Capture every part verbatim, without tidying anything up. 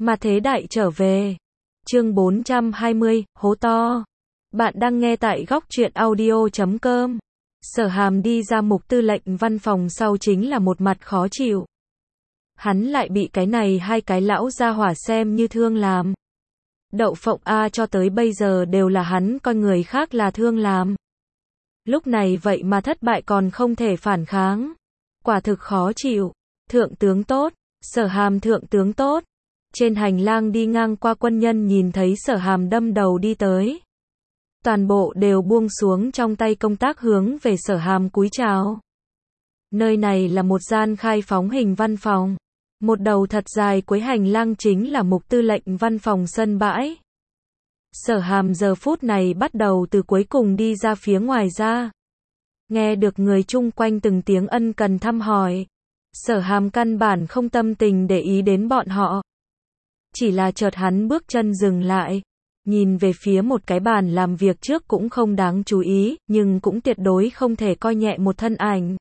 Mà thế đại trở về. Chương bốn trăm hai mươi, hố to. Bạn đang nghe tại góc truyện audio chấm com. Sở Hàm đi ra Mục Tư lệnh văn phòng sau chính là một mặt khó chịu. Hắn lại bị cái này hai cái lão gia hỏa xem như thương làm. Đậu phộng A cho tới bây giờ đều là hắn coi người khác là thương làm. Lúc này vậy mà thất bại còn không thể phản kháng. Quả thực khó chịu. Thượng tướng tốt, Sở Hàm thượng tướng tốt. Trên hành lang đi ngang qua quân nhân nhìn thấy Sở Hàm đâm đầu đi tới. Toàn bộ đều buông xuống trong tay công tác hướng về Sở Hàm cúi chào. Nơi này là một gian khai phóng hình văn phòng. Một đầu thật dài cuối hành lang chính là Mục Tư lệnh văn phòng sân bãi. Sở Hàm giờ phút này bắt đầu từ cuối cùng đi ra phía ngoài ra. Nghe được người chung quanh từng tiếng ân cần thăm hỏi. Sở Hàm căn bản không tâm tình để ý đến bọn họ. Chỉ là chợt hắn bước chân dừng lại. Nhìn về phía một cái bàn làm việc trước cũng không đáng chú ý, nhưng cũng tuyệt đối không thể coi nhẹ một thân ảnh.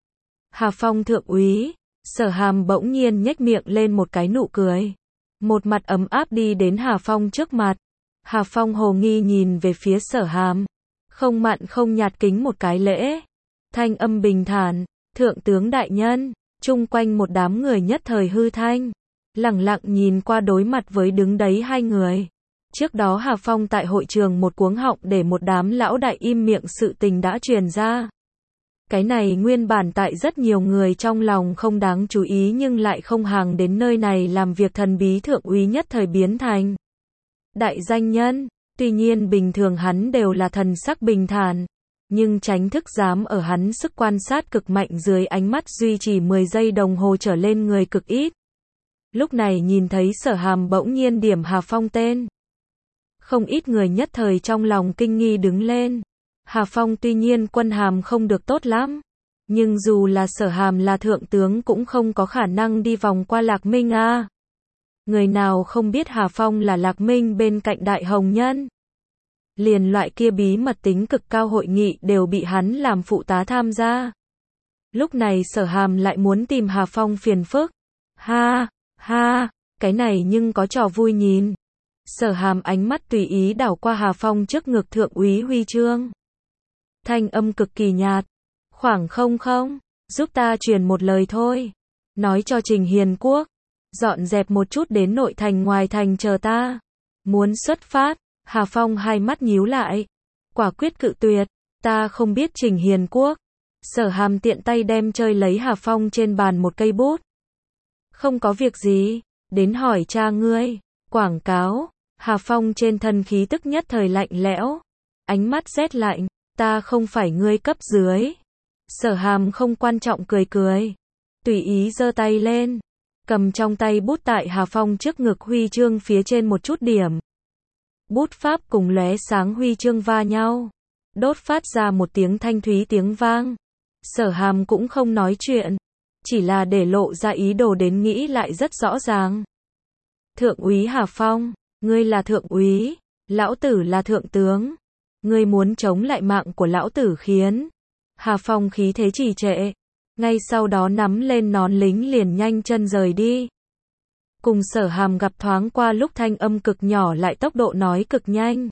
Hà Phong thượng úy. Sở Hàm bỗng nhiên nhếch miệng lên một cái nụ cười. Một mặt ấm áp đi đến Hà Phong trước mặt. Hà Phong hồ nghi nhìn về phía Sở Hàm. Không mặn không nhạt kính một cái lễ. Thanh âm bình thản. Thượng tướng đại nhân. Chung quanh một đám người nhất thời hư thanh. Lẳng lặng nhìn qua đối mặt với đứng đấy hai người. Trước đó Hà Phong tại hội trường một cuống họng để một đám lão đại im miệng sự tình đã truyền ra. Cái này nguyên bản tại rất nhiều người trong lòng không đáng chú ý nhưng lại không hàng đến nơi này làm việc thần bí thượng úy nhất thời biến thành đại danh nhân. Tuy nhiên bình thường hắn đều là thần sắc bình thản, nhưng tránh thức dám ở hắn sức quan sát cực mạnh dưới ánh mắt duy trì mười giây đồng hồ trở lên người cực ít. Lúc này nhìn thấy Sở Hàm bỗng nhiên điểm Hà Phong tên. Không ít người nhất thời trong lòng kinh nghi đứng lên. Hà Phong tuy nhiên quân hàm không được tốt lắm. Nhưng dù là Sở Hàm là thượng tướng cũng không có khả năng đi vòng qua Lạc Minh a. À. Người nào không biết Hà Phong là Lạc Minh bên cạnh Đại Hồng Nhân. Liền loại kia bí mật tính cực cao hội nghị đều bị hắn làm phụ tá tham gia. Lúc này Sở Hàm lại muốn tìm Hà Phong phiền phức. Ha, ha, cái này nhưng có trò vui nhìn. Sở Hàm ánh mắt tùy ý đảo qua Hà Phong trước ngực thượng úy huy chương. Thanh âm cực kỳ nhạt. Khoảng không không, giúp ta truyền một lời thôi. Nói cho Trình Hiền Quốc. Dọn dẹp một chút đến nội thành ngoài thành chờ ta. Muốn xuất phát. Hà Phong hai mắt nhíu lại. Quả quyết cự tuyệt. Ta không biết Trình Hiền Quốc. Sở Hàm tiện tay đem chơi lấy Hà Phong trên bàn một cây bút. Không có việc gì. Đến hỏi cha ngươi. Quảng cáo. Hà Phong trên thân khí tức nhất thời lạnh lẽo. Ánh mắt rét lạnh. Ta không phải ngươi cấp dưới. Sở Hàm không quan trọng cười cười. Tùy ý giơ tay lên. Cầm trong tay bút tại Hà Phong trước ngực huy chương phía trên một chút điểm. Bút pháp cùng lóe sáng huy chương va nhau. Đốt phát ra một tiếng thanh thúy tiếng vang. Sở Hàm cũng không nói chuyện. Chỉ là để lộ ra ý đồ đến nghĩ lại rất rõ ràng. Thượng úy Hà Phong. Ngươi là thượng úy. Lão tử là thượng tướng. Ngươi muốn chống lại mạng của lão tử khiến. Hà Phong khí thế trì trệ. Ngay sau đó nắm lên nón lính liền nhanh chân rời đi. Cùng Sở Hàm gặp thoáng qua lúc thanh âm cực nhỏ lại tốc độ nói cực nhanh.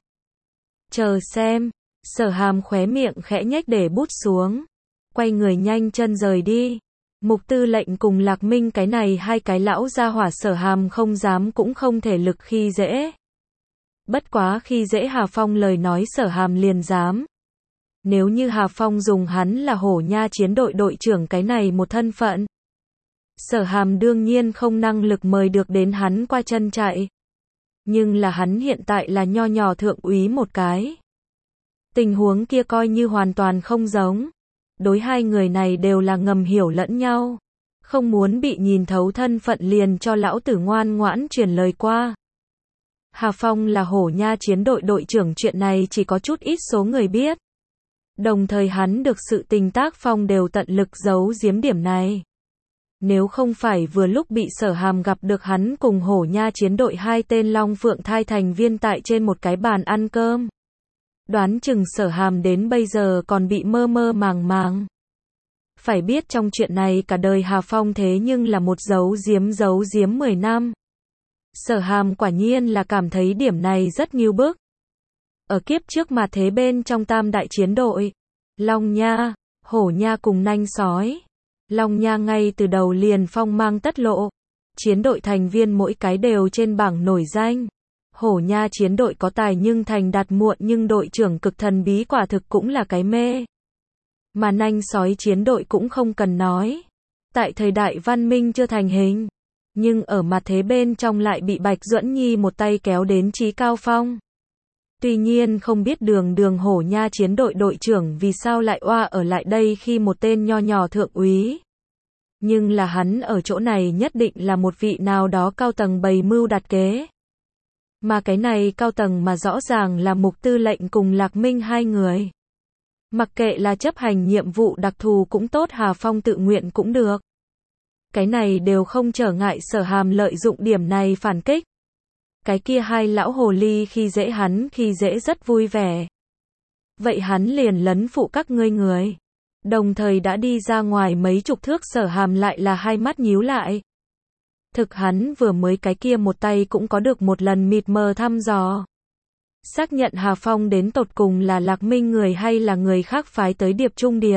Chờ xem. Sở Hàm khóe miệng khẽ nhếch để bút xuống. Quay người nhanh chân rời đi. Mục Tư lệnh cùng Lạc Minh cái này hai cái lão gia hỏa Sở Hàm không dám cũng không thể lực khi dễ. Bất quá khi dễ Hà Phong lời nói Sở Hàm liền dám. Nếu như Hà Phong dùng hắn là Hổ Nha chiến đội đội trưởng cái này một thân phận. Sở Hàm đương nhiên không năng lực mời được đến hắn qua chân chạy. Nhưng là hắn hiện tại là nho nhỏ thượng úy một cái. Tình huống kia coi như hoàn toàn không giống. Đối hai người này đều là ngầm hiểu lẫn nhau. Không muốn bị nhìn thấu thân phận liền cho lão tử ngoan ngoãn truyền lời qua. Hà Phong là Hổ Nha chiến đội đội trưởng chuyện này chỉ có chút ít số người biết. Đồng thời hắn được sự tình tác phong đều tận lực giấu giếm điểm này. Nếu không phải vừa lúc bị Sở Hàm gặp được hắn cùng Hổ Nha chiến đội hai tên Long Phượng Thai thành viên tại trên một cái bàn ăn cơm. Đoán chừng Sở Hàm đến bây giờ còn bị mơ mơ màng màng. Phải biết trong chuyện này cả đời Hà Phong thế nhưng là một giấu giếm giấu giếm mười năm. Sở Hàm quả nhiên là cảm thấy điểm này rất ngưu bức. Ở kiếp trước mà thế bên trong tam đại chiến đội, Long Nha, Hổ Nha cùng Nanh Sói. Long Nha ngay từ đầu liền phong mang tất lộ. Chiến đội thành viên mỗi cái đều trên bảng nổi danh. Hổ Nha chiến đội có tài nhưng thành đạt muộn, nhưng đội trưởng cực thần bí quả thực cũng là cái mê. Mà Nanh Sói chiến đội cũng không cần nói. Tại thời đại văn minh chưa thành hình, nhưng ở mặt thế bên trong lại bị Bạch Duẫn Nhi một tay kéo đến chí cao phong. Tuy nhiên không biết đường đường Hổ Nha chiến đội đội trưởng vì sao lại oa ở lại đây khi một tên nho nhỏ thượng úy. Nhưng là hắn ở chỗ này nhất định là một vị nào đó cao tầng bày mưu đặt kế. Mà cái này cao tầng mà rõ ràng là Mục Tư lệnh cùng Lạc Minh hai người. Mặc kệ là chấp hành nhiệm vụ đặc thù cũng tốt, Hà Phong tự nguyện cũng được. Cái này đều không trở ngại Sở Hàm lợi dụng điểm này phản kích. Cái kia hai lão hồ ly khi dễ hắn khi dễ rất vui vẻ. Vậy hắn liền lấn phụ các ngươi người. Đồng thời đã đi ra ngoài mấy chục thước, Sở Hàm lại là hai mắt nhíu lại. Thực hắn vừa mới cái kia một tay cũng có được một lần mịt mờ thăm dò. Xác nhận Hà Phong đến tột cùng là Lạc Minh người hay là người khác phái tới Điệp Trung Điệp.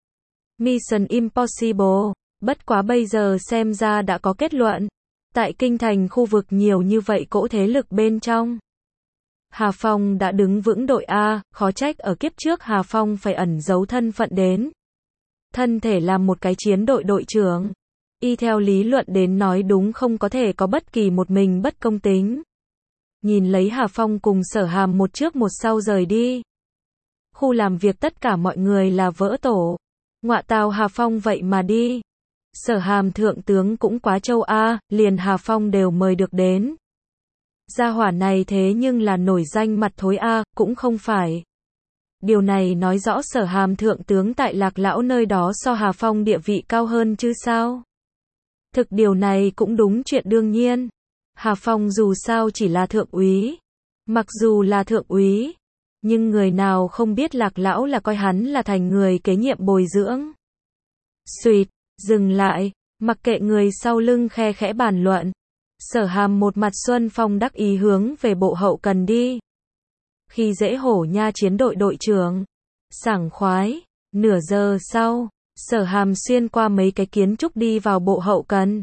Mission Impossible. Bất quá bây giờ xem ra đã có kết luận. Tại kinh thành khu vực nhiều như vậy cỗ thế lực bên trong, Hà Phong đã đứng vững đội A, khó trách ở kiếp trước Hà Phong phải ẩn giấu thân phận đến. Thân thể làm một cái chiến đội đội trưởng. Y theo lý luận đến nói đúng không có thể có bất kỳ một mình bất công tính. Nhìn lấy Hà Phong cùng Sở Hàm một trước một sau rời đi. Khu làm việc tất cả mọi người là vỡ tổ. Ngọa tào, Hà Phong vậy mà đi. Sở Hàm thượng tướng cũng quá châu A, liền Hà Phong đều mời được đến. Gia hỏa này thế nhưng là nổi danh mặt thối A, cũng không phải. Điều này nói rõ Sở Hàm thượng tướng tại Lạc Lão nơi đó so Hà Phong địa vị cao hơn chứ sao. Thực điều này cũng đúng chuyện đương nhiên. Hà Phong dù sao chỉ là thượng úy. Mặc dù là thượng úy, nhưng người nào không biết Lạc Lão là coi hắn là thành người kế nhiệm bồi dưỡng. Xuyệt, dừng lại, mặc kệ người sau lưng khe khẽ bàn luận. Sở Hàm một mặt xuân phong đắc ý hướng về bộ hậu cần đi. Khi dễ Hổ Nha chiến đội đội trưởng. Sảng khoái, nửa giờ sau, Sở Hàm xuyên qua mấy cái kiến trúc đi vào bộ hậu cần.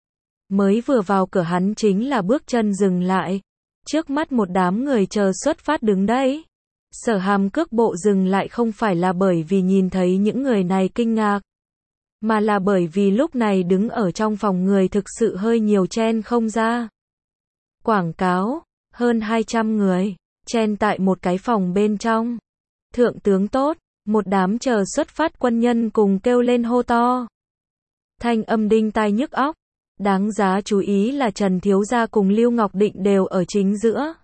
Mới vừa vào cửa hắn chính là bước chân dừng lại. Trước mắt một đám người chờ xuất phát đứng đấy. Sở Hàm cước bộ dừng lại không phải là bởi vì nhìn thấy những người này kinh ngạc, mà là bởi vì lúc này đứng ở trong phòng người thực sự hơi nhiều, chen không ra. Quảng cáo, hơn hai trăm người, chen tại một cái phòng bên trong. Thượng tướng tốt, một đám chờ xuất phát quân nhân cùng kêu lên hô to. Thanh âm đinh tai nhức óc. Đáng giá chú ý là Trần Thiếu Gia cùng Lưu Ngọc Định đều ở chính giữa.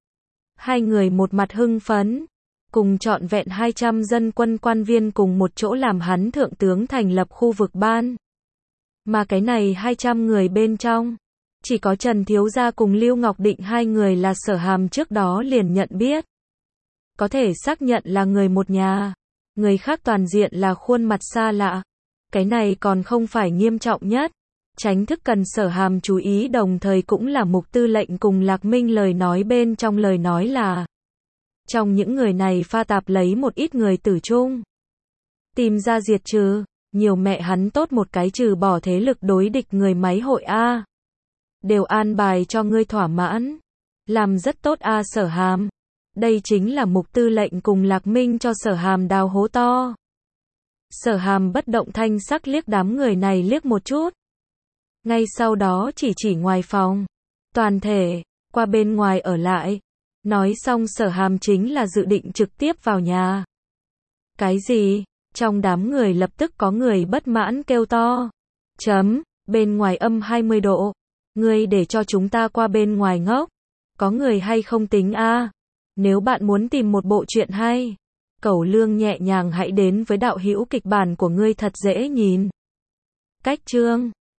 Hai người một mặt hưng phấn, cùng trọn vẹn hai trăm dân quân quan viên cùng một chỗ làm hắn thượng tướng thành lập khu vực ban. Mà cái này hai trăm người bên trong, chỉ có Trần Thiếu Gia cùng Lưu Ngọc Định hai người là Sở Hàm trước đó liền nhận biết. Có thể xác nhận là người một nhà, người khác toàn diện là khuôn mặt xa lạ. Cái này còn không phải nghiêm trọng nhất. Tránh thức cần Sở Hàm chú ý đồng thời cũng là Mục Tư lệnh cùng Lạc Minh lời nói bên trong lời nói là trong những người này pha tạp lấy một ít người tử trung. Tìm ra diệt trừ, nhiều mẹ hắn tốt một cái trừ bỏ thế lực đối địch người máy hội A. Đều an bài cho ngươi thỏa mãn. Làm rất tốt A Sở Hàm. Đây chính là Mục Tư lệnh cùng Lạc Minh cho Sở Hàm đào hố to. Sở Hàm bất động thanh sắc liếc đám người này liếc một chút. Ngay sau đó chỉ chỉ ngoài phòng. Toàn thể, qua bên ngoài ở lại. Nói xong Sở Hàm chính là dự định trực tiếp vào nhà. Cái gì? Trong đám người lập tức có người bất mãn kêu to. Chấm, bên ngoài âm hai mươi độ. Ngươi để cho chúng ta qua bên ngoài ngốc. Có người hay không tính a? Nếu bạn muốn tìm một bộ truyện hay, Cẩu Lương nhẹ nhàng hãy đến với đạo hữu kịch bản của ngươi thật dễ nhìn. Cách chương